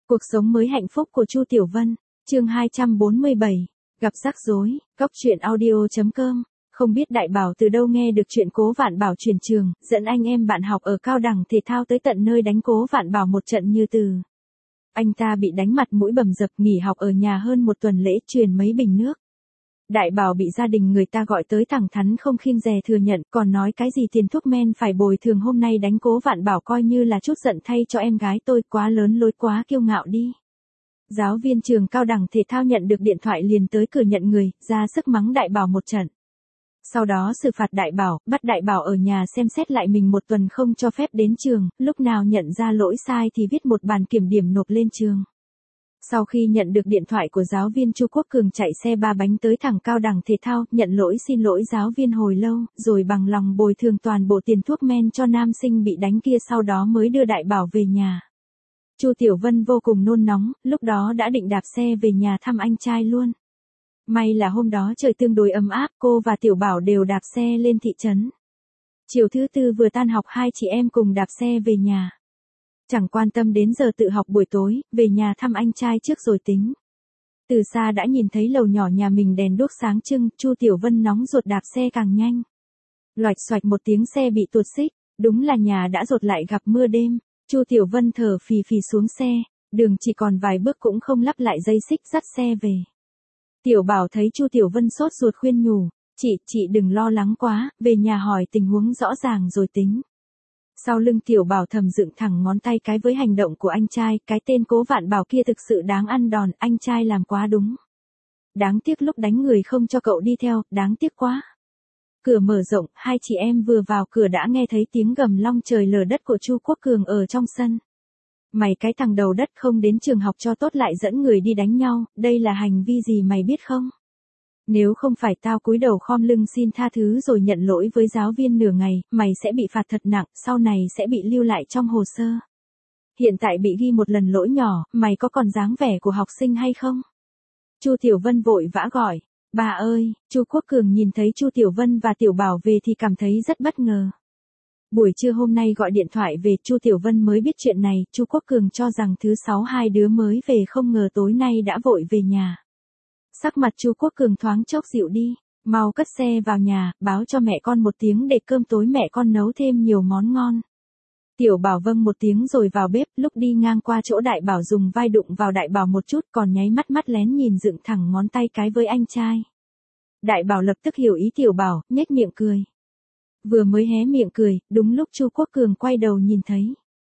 Cuộc sống mới hạnh phúc của Chu Tiểu Vân, chương 247, gặp rắc rối, góc truyện audio.com. Không biết Đại Bảo từ đâu nghe được chuyện Cố Vạn Bảo chuyển trường, dẫn anh em bạn học ở cao đẳng thể thao tới tận nơi đánh Cố Vạn Bảo một trận như từ. Anh ta bị đánh mặt mũi bầm dập, nghỉ học ở nhà hơn một tuần lễ, truyền mấy bình nước. Đại Bảo bị gia đình người ta gọi tới thẳng thắn không khiêng dè thừa nhận, còn nói cái gì tiền thuốc men phải bồi thường, hôm nay đánh Cố Vạn Bảo coi như là chút giận thay cho em gái tôi, quá lớn lối, quá kiêu ngạo đi. Giáo viên trường cao đẳng thể thao nhận được điện thoại liền tới cửa nhận người, ra sức mắng Đại Bảo một trận. Sau đó xử phạt Đại Bảo, bắt Đại Bảo ở nhà xem xét lại mình một tuần không cho phép đến trường, lúc nào nhận ra lỗi sai thì viết một bản kiểm điểm nộp lên trường. Sau khi nhận được điện thoại của giáo viên, Chu Quốc Cường chạy xe ba bánh tới thẳng cao đẳng thể thao, nhận lỗi xin lỗi giáo viên hồi lâu, rồi bằng lòng bồi thường toàn bộ tiền thuốc men cho nam sinh bị đánh kia, sau đó mới đưa Đại Bảo về nhà. Chu Tiểu Vân vô cùng nôn nóng, lúc đó đã định đạp xe về nhà thăm anh trai luôn. May là hôm đó trời tương đối ấm áp, cô và Tiểu Bảo đều đạp xe lên thị trấn. Chiều thứ tư vừa tan học, hai chị em cùng đạp xe về nhà. Chẳng quan tâm đến giờ tự học buổi tối, về nhà thăm anh trai trước rồi tính. Từ xa đã nhìn thấy lầu nhỏ nhà mình đèn đuốc sáng trưng, Chu Tiểu Vân nóng ruột đạp xe càng nhanh. Loạch xoạch một tiếng xe bị tuột xích, đúng là nhà đã dột lại gặp mưa đêm. Chu Tiểu Vân thở phì phì xuống xe, đường chỉ còn vài bước cũng không lắp lại dây xích, dắt xe về. Tiểu Bảo thấy Chu Tiểu Vân sốt ruột khuyên nhủ, chị đừng lo lắng quá, về nhà hỏi tình huống rõ ràng rồi tính. Sau lưng Tiểu Bảo thầm dựng thẳng ngón tay cái với hành động của anh trai, cái tên Cố Vạn Bảo kia thực sự đáng ăn đòn, anh trai làm quá đúng. Đáng tiếc lúc đánh người không cho cậu đi theo, đáng tiếc quá. Cửa mở rộng, hai chị em vừa vào cửa đã nghe thấy tiếng gầm long trời lở đất của Chu Quốc Cường ở trong sân. Mày cái thằng đầu đất, không đến trường học cho tốt lại dẫn người đi đánh nhau, đây là hành vi gì mày biết không? Nếu không phải tao cúi đầu khom lưng xin tha thứ rồi nhận lỗi với giáo viên nửa ngày, mày sẽ bị phạt thật nặng, sau này sẽ bị lưu lại trong hồ sơ. Hiện tại bị ghi một lần lỗi nhỏ, mày có còn dáng vẻ của học sinh hay không? Chu Tiểu Vân vội vã gọi, bà ơi. Chu Quốc Cường nhìn thấy Chu Tiểu Vân và Tiểu Bảo về thì cảm thấy rất bất ngờ. Buổi trưa hôm nay gọi điện thoại về, Chu Tiểu Vân mới biết chuyện này, Chu Quốc Cường cho rằng thứ sáu hai đứa mới về, không ngờ tối nay đã vội về nhà. Sắc mặt Chu Quốc Cường thoáng chốc dịu đi, mau cất xe vào nhà, báo cho mẹ con một tiếng để cơm tối mẹ con nấu thêm nhiều món ngon. Tiểu Bảo vâng một tiếng rồi vào bếp, lúc đi ngang qua chỗ Đại Bảo dùng vai đụng vào Đại Bảo một chút, còn nháy mắt lén nhìn dựng thẳng ngón tay cái với anh trai. Đại Bảo lập tức hiểu ý Tiểu Bảo, nhếch miệng cười. Vừa mới hé miệng cười, đúng lúc Chu Quốc Cường quay đầu nhìn thấy.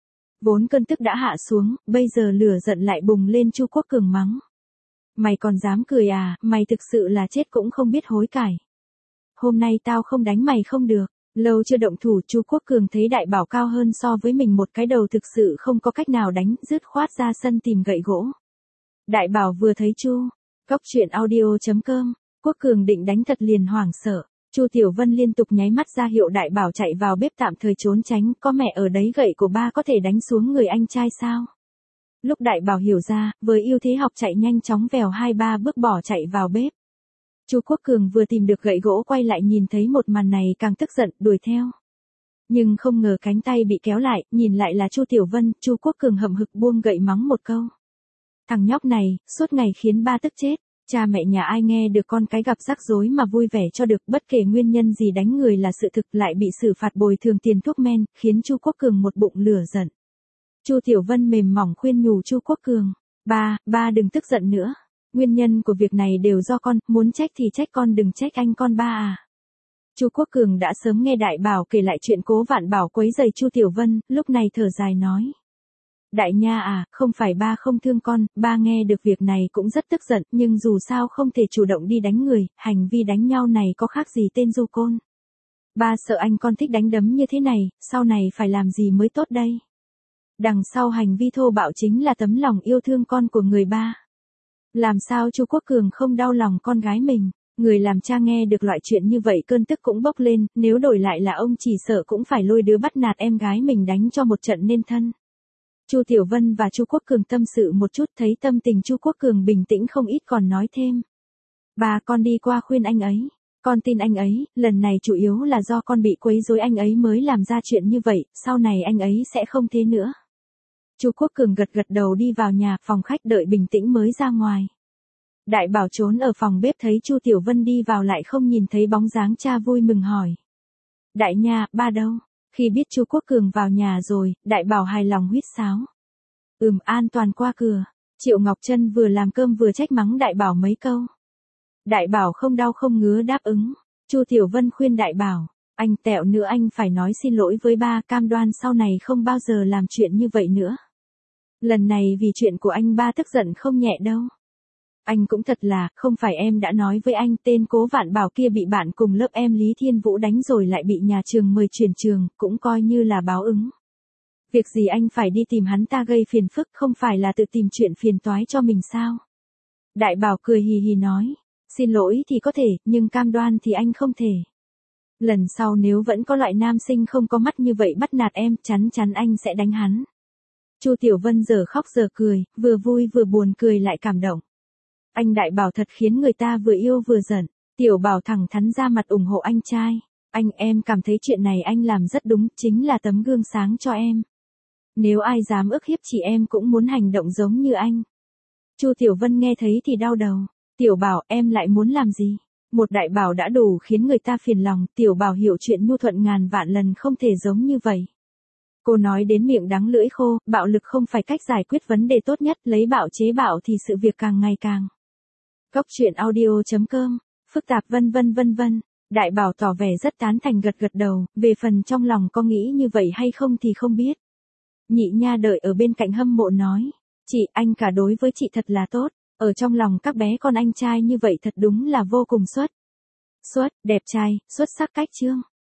Vốn cơn tức đã hạ xuống, bây giờ lửa giận lại bùng lên. Chu Quốc Cường mắng. Mày còn dám cười à, mày thực sự là chết cũng không biết hối cải. Hôm nay tao không đánh mày không được. Lâu chưa động thủ, Chu Quốc Cường thấy Đại Bảo cao hơn so với mình một cái đầu, thực sự không có cách nào đánh, dứt khoát ra sân tìm gậy gỗ. Đại Bảo vừa thấy góc truyện audio.com, Quốc Cường định đánh thật liền hoảng sợ. Chu Tiểu Vân liên tục nháy mắt ra hiệu Đại Bảo chạy vào bếp tạm thời trốn tránh, có mẹ ở đấy, gậy của ba có thể đánh xuống người anh trai sao? Lúc Đại Bảo hiểu ra, với ưu thế học chạy nhanh chóng vèo 2-3 bước bỏ chạy vào bếp. Chu Quốc Cường vừa tìm được gậy gỗ quay lại nhìn thấy một màn này càng tức giận, đuổi theo. Nhưng không ngờ cánh tay bị kéo lại, nhìn lại là Chu Tiểu Vân, Chu Quốc Cường hậm hực buông gậy mắng một câu. Thằng nhóc này, suốt ngày khiến ba tức chết. Cha mẹ nhà ai nghe được con cái gặp rắc rối mà vui vẻ cho được, bất kể nguyên nhân gì đánh người là sự thực, lại bị xử phạt bồi thường tiền thuốc men, khiến Chu Quốc Cường một bụng lửa giận. Chu Tiểu Vân mềm mỏng khuyên nhủ Chu Quốc Cường, ba đừng tức giận nữa. Nguyên nhân của việc này đều do con, muốn trách thì trách con, đừng trách anh con ba à. Chu Quốc Cường đã sớm nghe Đại Bảo kể lại chuyện Cố Vạn Bảo quấy rầy Chu Tiểu Vân, lúc này thở dài nói. Đại nha à, không phải ba không thương con, ba nghe được việc này cũng rất tức giận, nhưng dù sao không thể chủ động đi đánh người, hành vi đánh nhau này có khác gì tên du côn. Ba sợ anh con thích đánh đấm như thế này, sau này phải làm gì mới tốt đây. Đằng sau hành vi thô bạo chính là tấm lòng yêu thương con của người ba. Làm sao Chu Quốc Cường không đau lòng con gái mình? Người làm cha nghe được loại chuyện như vậy cơn tức cũng bốc lên, nếu đổi lại là ông chỉ sợ cũng phải lôi đứa bắt nạt em gái mình đánh cho một trận nên thân. Chu Tiểu Vân và Chu Quốc Cường tâm sự một chút, thấy tâm tình Chu Quốc Cường bình tĩnh không ít còn nói thêm. Bà con đi qua khuyên anh ấy. Con tin anh ấy, lần này chủ yếu là do con bị quấy rối anh ấy mới làm ra chuyện như vậy, sau này anh ấy sẽ không thế nữa. Chu Quốc Cường gật gật đầu đi vào nhà, phòng khách đợi bình tĩnh mới ra ngoài. Đại bảo trốn ở phòng bếp thấy Chu Tiểu Vân đi vào lại không nhìn thấy bóng dáng cha vui mừng hỏi. Đại nha, ba đâu? Khi biết Chu Quốc Cường vào nhà rồi, đại bảo hài lòng huýt sáo. An toàn qua cửa. Triệu Ngọc Trân vừa làm cơm vừa trách mắng đại bảo mấy câu. Đại bảo không đau không ngứa đáp ứng. Chu Tiểu Vân khuyên đại bảo, anh tẹo nữa anh phải nói xin lỗi với ba, cam đoan sau này không bao giờ làm chuyện như vậy nữa. Lần này vì chuyện của anh ba tức giận không nhẹ đâu. Anh cũng thật là, không phải em đã nói với anh tên Cố Vạn Bảo kia bị bạn cùng lớp em Lý Thiên Vũ đánh rồi lại bị nhà trường mời chuyển trường, cũng coi như là báo ứng. Việc gì anh phải đi tìm hắn ta gây phiền phức, không phải là tự tìm chuyện phiền toái cho mình sao? Đại bảo cười hì hì nói, xin lỗi thì có thể, nhưng cam đoan thì anh không thể. Lần sau nếu vẫn có loại nam sinh không có mắt như vậy bắt nạt em, chắn chắn anh sẽ đánh hắn. Chu Tiểu Vân giờ khóc giờ cười, vừa vui vừa buồn cười lại cảm động. Anh đại bảo thật khiến người ta vừa yêu vừa giận. Tiểu bảo thẳng thắn ra mặt ủng hộ anh trai. Em cảm thấy chuyện này anh làm rất đúng, chính là tấm gương sáng cho em. Nếu ai dám ức hiếp chị em cũng muốn hành động giống như anh. Chu Tiểu Vân nghe thấy thì đau đầu. Tiểu bảo, em lại muốn làm gì? Một đại bảo đã đủ khiến người ta phiền lòng, tiểu bảo hiểu chuyện nhu thuận ngàn vạn lần không thể giống như vậy. Cô nói đến miệng đắng lưỡi khô, bạo lực không phải cách giải quyết vấn đề tốt nhất, lấy bạo chế bạo thì sự việc càng ngày càng. Cóc truyện audio.com, phức tạp vân vân. Đại bảo tỏ vẻ rất tán thành gật gật đầu, về phần trong lòng có nghĩ như vậy hay không thì không biết. Nhị nha đợi ở bên cạnh hâm mộ nói, chị anh cả đối với chị thật là tốt, ở trong lòng các bé con anh trai như vậy thật đúng là vô cùng xuất, đẹp trai, xuất sắc cách chương.